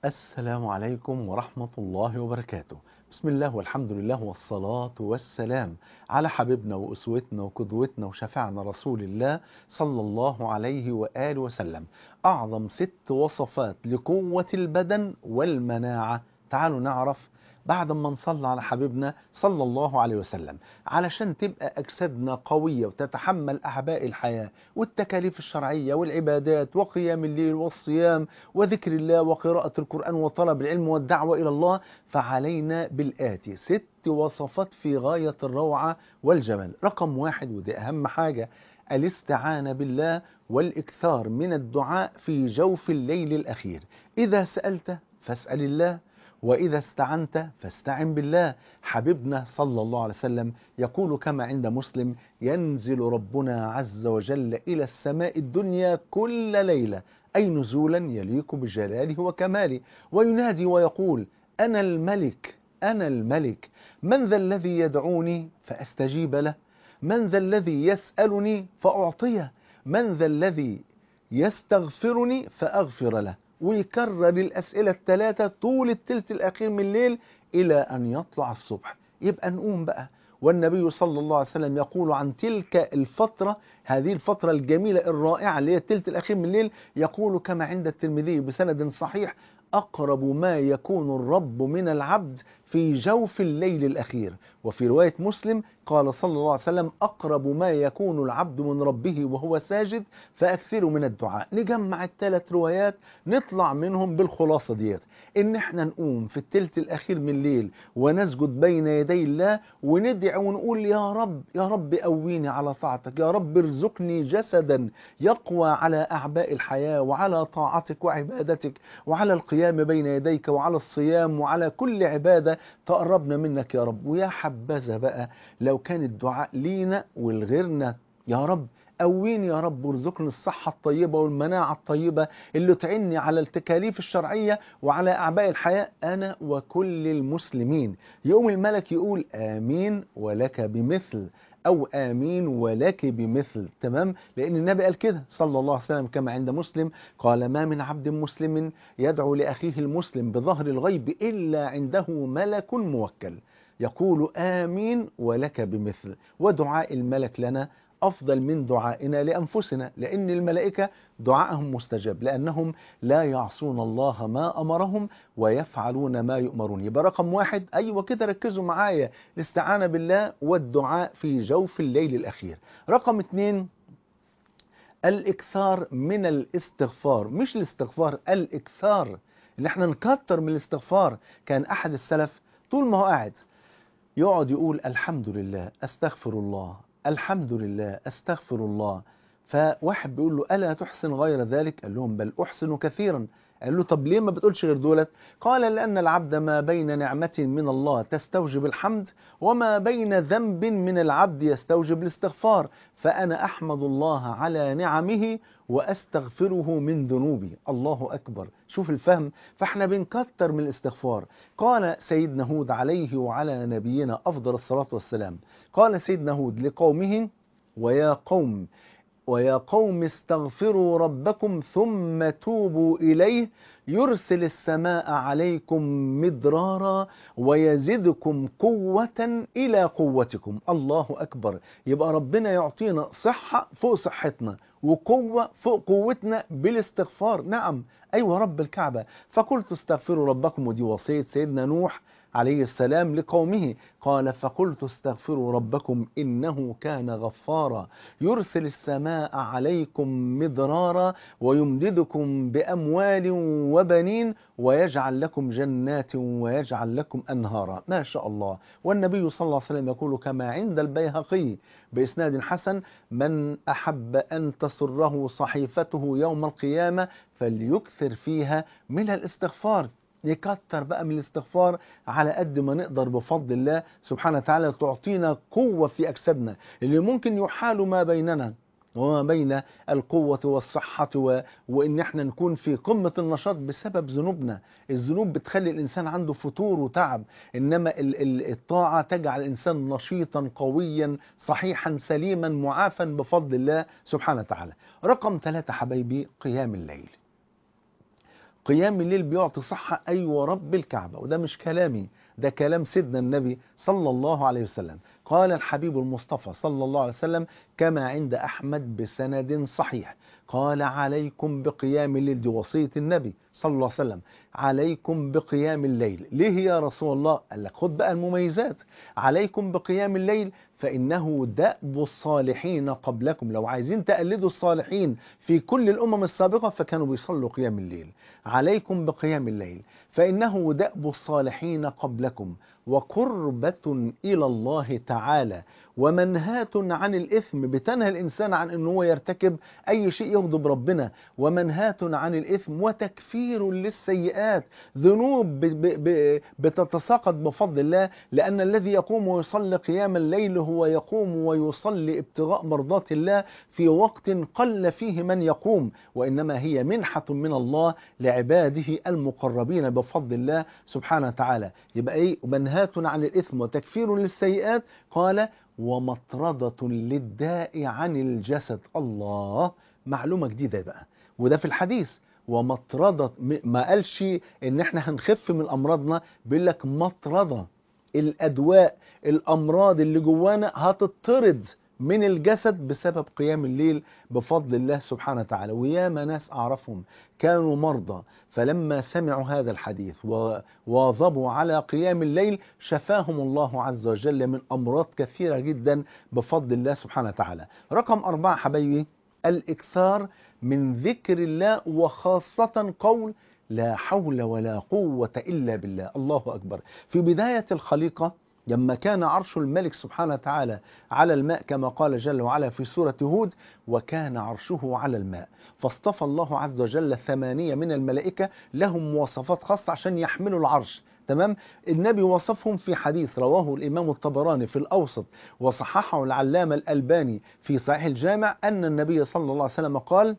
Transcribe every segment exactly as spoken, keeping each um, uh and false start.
السلام عليكم ورحمة الله وبركاته. بسم الله والحمد لله والصلاة والسلام على حبيبنا وأسوتنا وقدوتنا وشفعنا رسول الله صلى الله عليه وآله وسلم. أعظم ست وصفات لقوة البدن والمناعة. تعالوا نعرف بعد ما نصلي على حبيبنا صلى الله عليه وسلم، علشان تبقى أجسادنا قوية وتتحمل أعباء الحياة والتكاليف الشرعية والعبادات وقيام الليل والصيام وذكر الله وقراءة القرآن وطلب العلم والدعوة إلى الله. فعلينا بالآتي ست وصفات في غاية الروعة والجمال. رقم واحد، ودي أهم حاجة، الاستعانة بالله والإكثار من الدعاء في جوف الليل الأخير. إذا سألت فاسأل الله، وإذا استعنت فاستعن بالله. حبيبنا صلى الله عليه وسلم يقول كما عند مسلم: ينزل ربنا عز وجل إلى السماء الدنيا كل ليلة، أي نزولا يليق بجلاله وكماله، وينادي ويقول: أنا الملك أنا الملك، من ذا الذي يدعوني فأستجيب له، من ذا الذي يسألني فأعطيه، من ذا الذي يستغفرني فأغفر له. ويكرر الأسئلة الثلاثة طول الثلث الأخير من الليل إلى أن يطلع الصبح. يبقى نقوم بقى. والنبي صلى الله عليه وسلم يقول عن تلك الفترة، هذه الفترة الجميلة الرائعة اللي هي الثلث الأخير من الليل، يقول كما عند الترمذي بسند صحيح: أقرب ما يكون الرب من العبد في جوف الليل الأخير. وفي رواية مسلم قال صلى الله عليه وسلم: أقرب ما يكون العبد من ربه وهو ساجد فأكثروا من الدعاء. نجمع الثلاث روايات نطلع منهم بالخلاصة ديت، إن احنا نقوم في الثلث الأخير من الليل ونسجد بين يدي الله وندعي ونقول: يا رب يا رب قويني على طاعتك، يا رب ارزقني جسدا يقوى على أعباء الحياة وعلى طاعتك وعبادتك وعلى القيام بين يديك وعلى الصيام وعلى كل عبادة تقربنا منك يا رب. ويا حبذا بقى لو كان الدعاء لينا ولغيرنا: يا رب قويني يا رب وارزقني الصحة الطيبة والمناعة الطيبة اللي تعني على التكاليف الشرعية وعلى أعباء الحياة أنا وكل المسلمين. يقوم الملك يقول: آمين ولك بمثل، أو آمين ولك بمثل. تمام؟ لأن النبي قال كده صلى الله عليه وسلم كما عند مسلم قال: ما من عبد مسلم يدعو لأخيه المسلم بظهر الغيب إلا عنده ملك موكل يقول: آمين ولك بمثل. ودعاء الملك لنا أفضل من دعائنا لأنفسنا، لأن الملائكة دعائهم مستجاب، لأنهم لا يعصون الله ما أمرهم ويفعلون ما يؤمرون. يبقى رقم واحد، أيوة كده ركزوا معايا، الاستعانة بالله والدعاء في جوف الليل الأخير. رقم اتنين، الإكثار من الاستغفار. مش الاستغفار، الإكثار، إن احنا نكتر من الاستغفار. كان أحد السلف طول ما هو قاعد يقعد يقول: الحمد لله أستغفر الله، الحمد لله أستغفر الله. فواحد بيقول له: ألا تحسن غير ذلك؟ قال لهم: بل أحسن كثيرا. قال له: طب ليه ما بتقولش غير دولت؟ قال: لأن العبد ما بين نعمة من الله تستوجب الحمد، وما بين ذنب من العبد يستوجب الاستغفار، فأنا أحمد الله على نعمه وأستغفره من ذنوبي. الله أكبر، شوف الفهم. فاحنا بنكتر من الاستغفار. قال سيدنا هود عليه وعلى نبينا أفضل الصلاة والسلام، قال سيدنا هود لقومه: ويا قوم ويا قوم استغفروا ربكم ثم توبوا إليه يرسل السماء عليكم مدرارا ويزدكم قوة إلى قوتكم. الله أكبر. يبقى ربنا يعطينا صحة فوق صحتنا وقوة فوق قوتنا بالاستغفار. نعم، أيوة رب الكعبة. فقلت استغفروا ربكم، ودي وصية سيدنا نوح عليه السلام لقومه. قال: فقلت استغفروا ربكم إنه كان غفارا يرسل السماء عليكم مدرارا ويمددكم بأموال وبنين ويجعل لكم جنات ويجعل لكم أنهارا. ما شاء الله. والنبي صلى الله عليه وسلم يقول كما عند البيهقي بإسناد حسن: من أحب أن تسره صحيفته يوم القيامة فليكثر فيها من الاستغفار. نكتر بقى من الاستغفار على قد ما نقدر بفضل الله سبحانه وتعالى. تعطينا قوة في أجسادنا اللي ممكن يحال ما بيننا وما بين القوة والصحة و... وإن احنا نكون في قمة النشاط بسبب ذنوبنا. الذنوب بتخلي الإنسان عنده فتور وتعب، إنما ال... ال... الطاعة تجعل الإنسان نشيطا قويا صحيحا سليما معافا بفضل الله سبحانه وتعالى. رقم ثلاثة حبايبي، قيام الليل. قيام الليل بيعطي صحة، أيوة رب الكعبة، وده مش كلامي، ده كلام سيدنا النبي صلى الله عليه وسلم. قال الحبيب المصطفى صلى الله عليه وسلم كما عند أحمد بسند صحيح، قال عليكم بقيام الليل، دي وصية النبي صلى الله عليه وسلم، عليكم بقيام الليل. ليه يا رسول الله؟ قال لك خد بقى المميزات، عليكم بقيام الليل فإنه دأب الصالحين قبلكم. لو عايزين تقلدوا الصالحين في كل الأمم السابقة فكانوا بيصلوا قيام الليل. عليكم بقيام الليل فإنه دأب الصالحين قبلكم وقربة إلى الله تعالى ومنهاة عن الإثم، بتنهى الإنسان عن أنه هو يرتكب أي شيء يغضب ربنا، ومنهاة عن الإثم وتكفير للسيئات، ذنوب ب- ب- ب- بتتساقط بفضل الله، لأن الذي يقوم ويصلي قيام الليل هو يقوم ويصلي ابتغاء مرضات الله في وقت قل فيه من يقوم، وإنما هي منحة من الله لعباده المقربين بفضل الله سبحانه وتعالى. يبقى إيه؟ منهاة عن الإثم وتكفير للسيئات، قال ومطردة للداء عن الجسد. الله، معلومة جديدة بقى، وده في الحديث. ومطردة، ما قالش ان احنا هنخف من امراضنا، بيقول لك مطردة، الادواء الامراض اللي جوانا هتطرد من الجسد بسبب قيام الليل بفضل الله سبحانه وتعالى. وياما ناس اعرفهم كانوا مرضى، فلما سمعوا هذا الحديث وواظبوا على قيام الليل شفاهم الله عز وجل من امراض كثيرة جدا بفضل الله سبحانه وتعالى. رقم أربعة حبايبي، الإكثار من ذكر الله، وخاصة قول لا حول ولا قوة إلا بالله. الله أكبر. في بداية الخليقة لما كان عرش الملك سبحانه وتعالى على الماء كما قال جل وعلا في سورة هود وكان عرشه على الماء، فاصطفى الله عز وجل ثمانية من الملائكة لهم مواصفات خاصة عشان يحملوا العرش. تمام. النبي وصفهم في حديث رواه الإمام الطبراني في الأوسط وصححه العلامة الألباني في صحيح الجامع أن النبي صلى الله عليه وسلم قال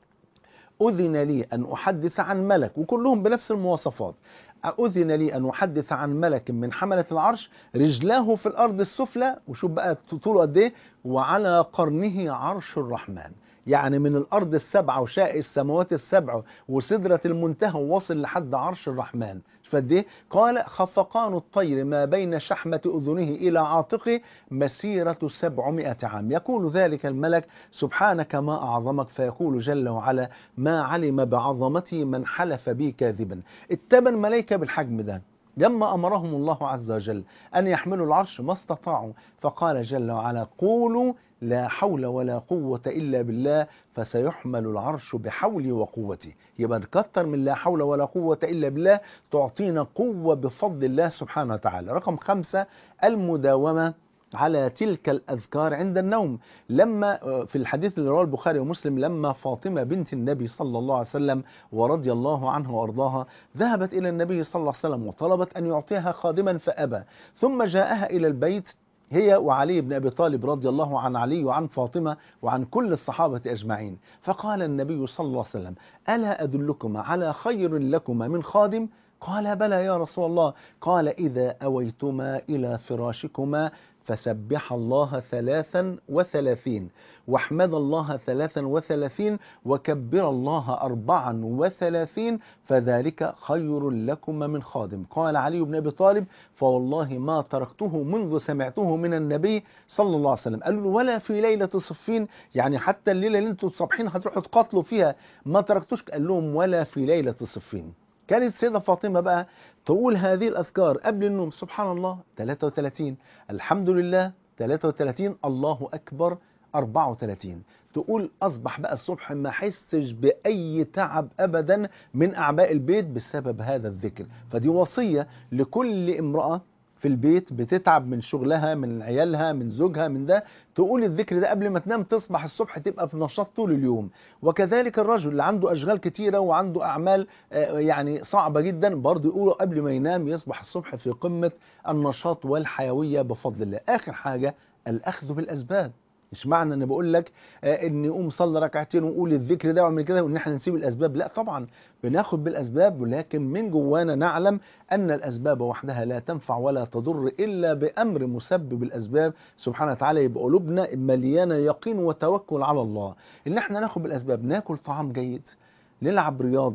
أذن لي أن أحدث عن ملك، وكلهم بنفس المواصفات، أذن لي أن أحدث عن ملك من حملة العرش رجلاه في الأرض السفلى، وشوف بقى طوله قد إيه، وعلى قرنه عرش الرحمن، يعني من الأرض السبعة وشاء السماوات السبع وسدرة المنتهى ووصل لحد عرش الرحمن. فقد إيه؟ قال خفقان الطير ما بين شحمة أذنه إلى عاتقه مسيرة سبعمائة عام. يقول ذلك الملك سبحانك ما أعظمك، فيقول جل وعلا ما علم بعظمتي من حلف بي كاذبا. التمن ملائكة بالحجم ده لما أمرهم الله عز وجل أن يحملوا العرش ما استطاعوا، فقال جل وعلا قولوا لا حول ولا قوة إلا بالله فسيحمل العرش بحولي وقوتي. يبقى نكتر من لا حول ولا قوة إلا بالله تعطينا قوة بفضل الله سبحانه وتعالى. رقم خمسة، المداومة على تلك الأذكار عند النوم. لما في الحديث اللي رواه البخاري ومسلم لما فاطمة بنت النبي صلى الله عليه وسلم ورضي الله عنها وأرضاها ذهبت إلى النبي صلى الله عليه وسلم وطلبت أن يعطيها خادما فأبى، ثم جاءها إلى البيت هي وعلي بن أبي طالب رضي الله عن علي وعن فاطمة وعن كل الصحابة أجمعين، فقال النبي صلى الله عليه وسلم ألا أدلكما على خير لكما من خادم؟ قال بلى يا رسول الله. قال إذا أويتما إلى فراشكما فسبح الله ثلاثا وثلاثين واحمد الله ثلاثا وثلاثين وكبر الله أربعا وثلاثين فذلك خير لكم من خادم. قال علي بن أبي طالب فوالله ما تركته منذ سمعته من النبي صلى الله عليه وسلم. قالوا له ولا في ليلة صفين، يعني حتى الليلة اللي انتوا صبحين هتروحوا تقاتلوا فيها ما تركتوش؟ قال لهم ولا في ليلة صفين. كانت سيدة فاطمة بقى تقول هذه الأذكار قبل النوم، سبحان الله ثلاثة وثلاثين، الحمد لله ثلاثة وثلاثين، الله أكبر أربعة وثلاثين. تقول أصبح بقى الصبح ما حسش بأي تعب أبدا من أعباء البيت بسبب هذا الذكر. فدي وصية لكل امرأة في البيت بتتعب من شغلها من عيالها من زوجها من ده، تقول الذكر ده قبل ما تنام تصبح الصبح تبقى في نشاط طول اليوم. وكذلك الرجل اللي عنده أشغال كتيرة وعنده أعمال يعني صعبة جدا برضه يقوله قبل ما ينام يصبح الصبح في قمة النشاط والحيوية بفضل الله. آخر حاجة الأخذ بالأسباب. مش معنى ان بقول لك آه ان قوم صلي ركعتين وقول الذكر ده واعمل كده وان احنا نسيب الاسباب، لا طبعا بناخد بالاسباب، ولكن من جوانا نعلم ان الاسباب وحدها لا تنفع ولا تضر الا بامر مسبب الاسباب سبحانه وتعالى. يبقى قلوبنا مليانه يقين وتوكل على الله ان احنا ناخد بالاسباب، ناكل طعام جيد، نلعب رياضه،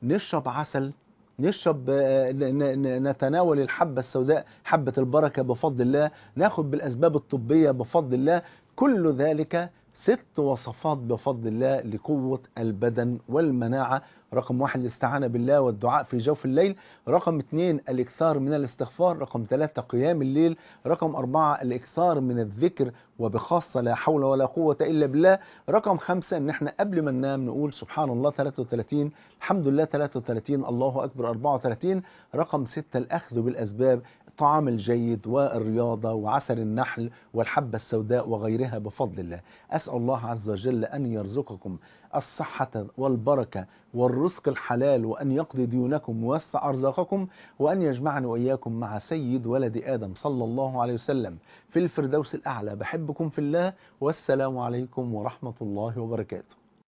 نشرب عسل، نشرب آه، ن- ن- نتناول الحبة السوداء حبة البركة بفضل الله، ناخد بالأسباب الطبية بفضل الله. كل ذلك ست وصفات بفضل الله لقوة البدن والمناعة. رقم واحد الاستعانة بالله والدعاء في جوف الليل. رقم اثنين الإكثار من الاستغفار. رقم ثلاثة قيام الليل. رقم أربعة الإكثار من الذكر وبخاصة لا حول ولا قوة إلا بالله. رقم خمسة إن احنا قبل ما ننام نقول سبحان الله ثلاثة وثلاثين، الحمد لله ثلاثة وثلاثين، الله أكبر أربعة وثلاثين. رقم ستة الأخذ بالأسباب، الطعام الجيد والرياضة وعسل النحل والحبة السوداء وغيرها بفضل الله. أسأل الله عز وجل أن يرزقكم الصحة والبركة والرزق الحلال، وأن يقضي ديونكم ويوسع أرزاقكم، وأن يجمعني وإياكم مع سيد ولد آدم صلى الله عليه وسلم في الفردوس الأعلى. بحبكم في الله، والسلام عليكم ورحمة الله وبركاته.